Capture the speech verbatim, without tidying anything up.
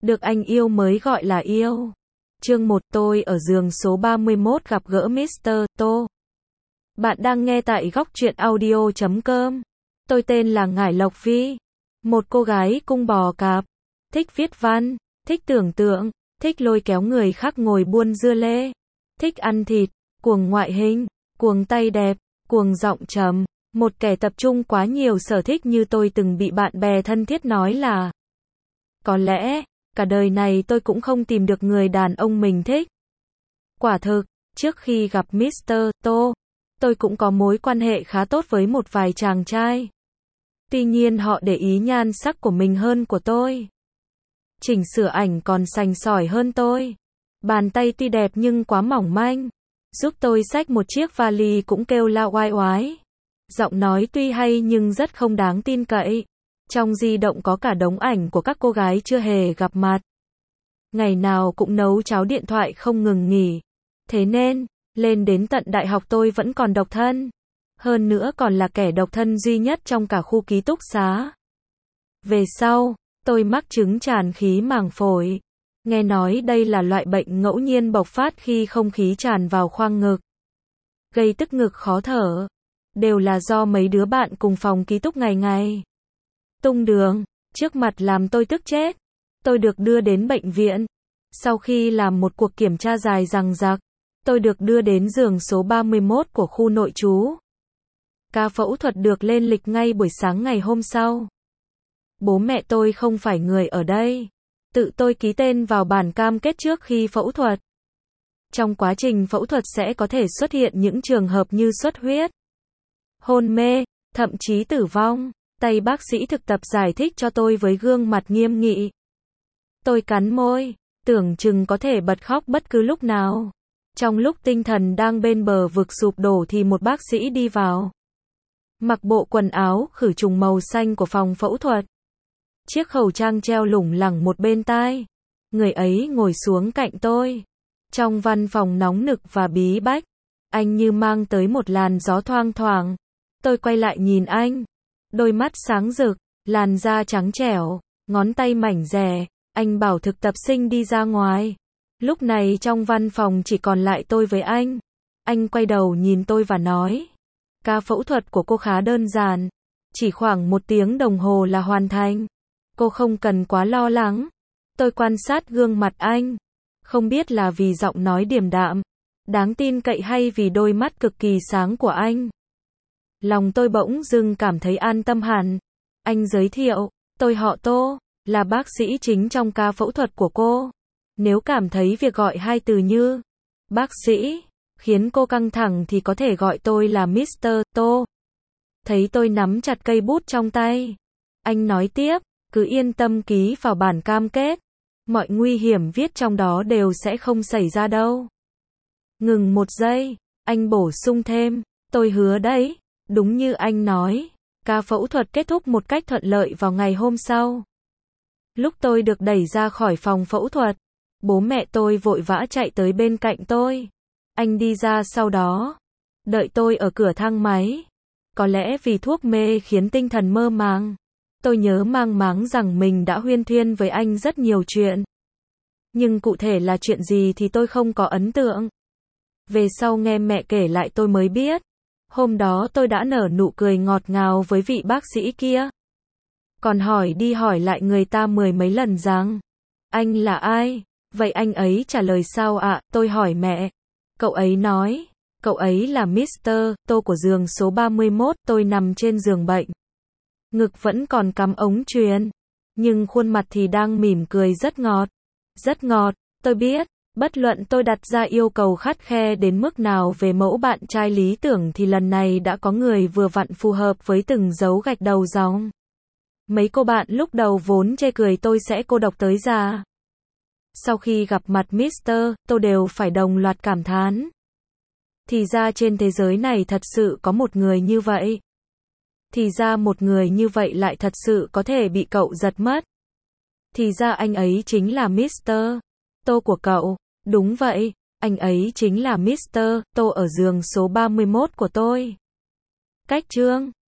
Được anh yêu mới gọi là yêu. Chương một, tôi ở giường số ba mươi mốt gặp gỡ mít tơ Tô. Bạn đang nghe tại góc truyện audio chấm com. Tôi tên là Ngải Lộc Vi. Một cô gái cung bò cạp. Thích viết văn, thích tưởng tượng, thích lôi kéo người khác ngồi buôn dưa lê. Thích ăn thịt, cuồng ngoại hình, cuồng tay đẹp, cuồng giọng trầm. Một kẻ tập trung quá nhiều sở thích như tôi từng bị bạn bè thân thiết nói là có lẽ, cả đời này tôi cũng không tìm được người đàn ông mình thích. Quả thực, trước khi gặp mít tơ Tô, tôi cũng có mối quan hệ khá tốt với một vài chàng trai. Tuy nhiên họ để ý nhan sắc của mình hơn của tôi. Chỉnh sửa ảnh còn sành sỏi hơn tôi. Bàn tay tuy đẹp nhưng quá mỏng manh. Giúp tôi xách một chiếc vali cũng kêu la oai oái. Giọng nói tuy hay nhưng rất không đáng tin cậy. Trong di động có cả đống ảnh của các cô gái chưa hề gặp mặt. Ngày nào cũng nấu cháo điện thoại không ngừng nghỉ. Thế nên, lên đến tận đại học tôi vẫn còn độc thân. Hơn nữa còn là kẻ độc thân duy nhất trong cả khu ký túc xá. Về sau, tôi mắc chứng tràn khí màng phổi. Nghe nói đây là loại bệnh ngẫu nhiên bộc phát khi không khí tràn vào khoang ngực. Gây tức ngực khó thở. Đều là do mấy đứa bạn cùng phòng ký túc ngày ngày tung đường, trước mặt làm tôi tức chết. Tôi được đưa đến bệnh viện. Sau khi làm một cuộc kiểm tra dài dằng dặc, tôi được đưa đến giường số ba mươi mốt của khu nội trú. Ca phẫu thuật được lên lịch ngay buổi sáng ngày hôm sau. Bố mẹ tôi không phải người ở đây. Tự tôi ký tên vào bản cam kết trước khi phẫu thuật. Trong quá trình phẫu thuật sẽ có thể xuất hiện những trường hợp như xuất huyết, hôn mê, thậm chí tử vong. Tay bác sĩ thực tập giải thích cho tôi với gương mặt nghiêm nghị. Tôi cắn môi, tưởng chừng có thể bật khóc bất cứ lúc nào. Trong lúc tinh thần đang bên bờ vực sụp đổ thì một bác sĩ đi vào. Mặc bộ quần áo khử trùng màu xanh của phòng phẫu thuật. Chiếc khẩu trang treo lủng lẳng một bên tai. Người ấy ngồi xuống cạnh tôi. Trong văn phòng nóng nực và bí bách, anh như mang tới một làn gió thoang thoảng. Tôi quay lại nhìn anh. Đôi mắt sáng rực, làn da trắng trẻo, ngón tay mảnh dẻ. Anh bảo thực tập sinh đi ra ngoài. Lúc này trong văn phòng chỉ còn lại tôi với anh. Anh quay đầu nhìn tôi và nói. Ca phẫu thuật của cô khá đơn giản. Chỉ khoảng một tiếng đồng hồ là hoàn thành. Cô không cần quá lo lắng. Tôi quan sát gương mặt anh. Không biết là vì giọng nói điềm đạm, đáng tin cậy hay vì đôi mắt cực kỳ sáng của anh. Lòng tôi bỗng dưng cảm thấy an tâm hẳn. Anh giới thiệu, tôi họ Tô, là bác sĩ chính trong ca phẫu thuật của cô. Nếu cảm thấy việc gọi hai từ như bác sĩ khiến cô căng thẳng thì có thể gọi tôi là mít tơ Tô. Thấy tôi nắm chặt cây bút trong tay, anh nói tiếp, cứ yên tâm ký vào bản cam kết. Mọi nguy hiểm viết trong đó đều sẽ không xảy ra đâu. Ngừng một giây, anh bổ sung thêm, tôi hứa đấy. Đúng như anh nói, ca phẫu thuật kết thúc một cách thuận lợi vào ngày hôm sau. Lúc tôi được đẩy ra khỏi phòng phẫu thuật, bố mẹ tôi vội vã chạy tới bên cạnh tôi. Anh đi ra sau đó, đợi tôi ở cửa thang máy. Có lẽ vì thuốc mê khiến tinh thần mơ màng. Tôi nhớ mang máng rằng mình đã huyên thuyên với anh rất nhiều chuyện. Nhưng cụ thể là chuyện gì thì tôi không có ấn tượng. Về sau nghe mẹ kể lại tôi mới biết. Hôm đó tôi đã nở nụ cười ngọt ngào với vị bác sĩ kia. Còn hỏi đi hỏi lại người ta mười mấy lần rằng, anh là ai? Vậy anh ấy trả lời sao ạ? Tôi hỏi mẹ. Cậu ấy nói, cậu ấy là mít tơ Tô của giường số ba mươi mốt. Tôi nằm trên giường bệnh. Ngực vẫn còn cắm ống truyền. Nhưng khuôn mặt thì đang mỉm cười rất ngọt. Rất ngọt, tôi biết. Bất luận tôi đặt ra yêu cầu khắt khe đến mức nào về mẫu bạn trai lý tưởng thì lần này đã có người vừa vặn phù hợp với từng dấu gạch đầu dòng. Mấy cô bạn lúc đầu vốn chê cười tôi sẽ cô độc tới già. Sau khi gặp mặt mít tơ tôi đều phải đồng loạt cảm thán. Thì ra trên thế giới này thật sự có một người như vậy. Thì ra một người như vậy lại thật sự có thể bị cậu giật mất. Thì ra anh ấy chính là mít tơ Tô của cậu. Đúng vậy, anh ấy chính là mít tơ Tô ở giường số ba mươi mốt của tôi. Cách chương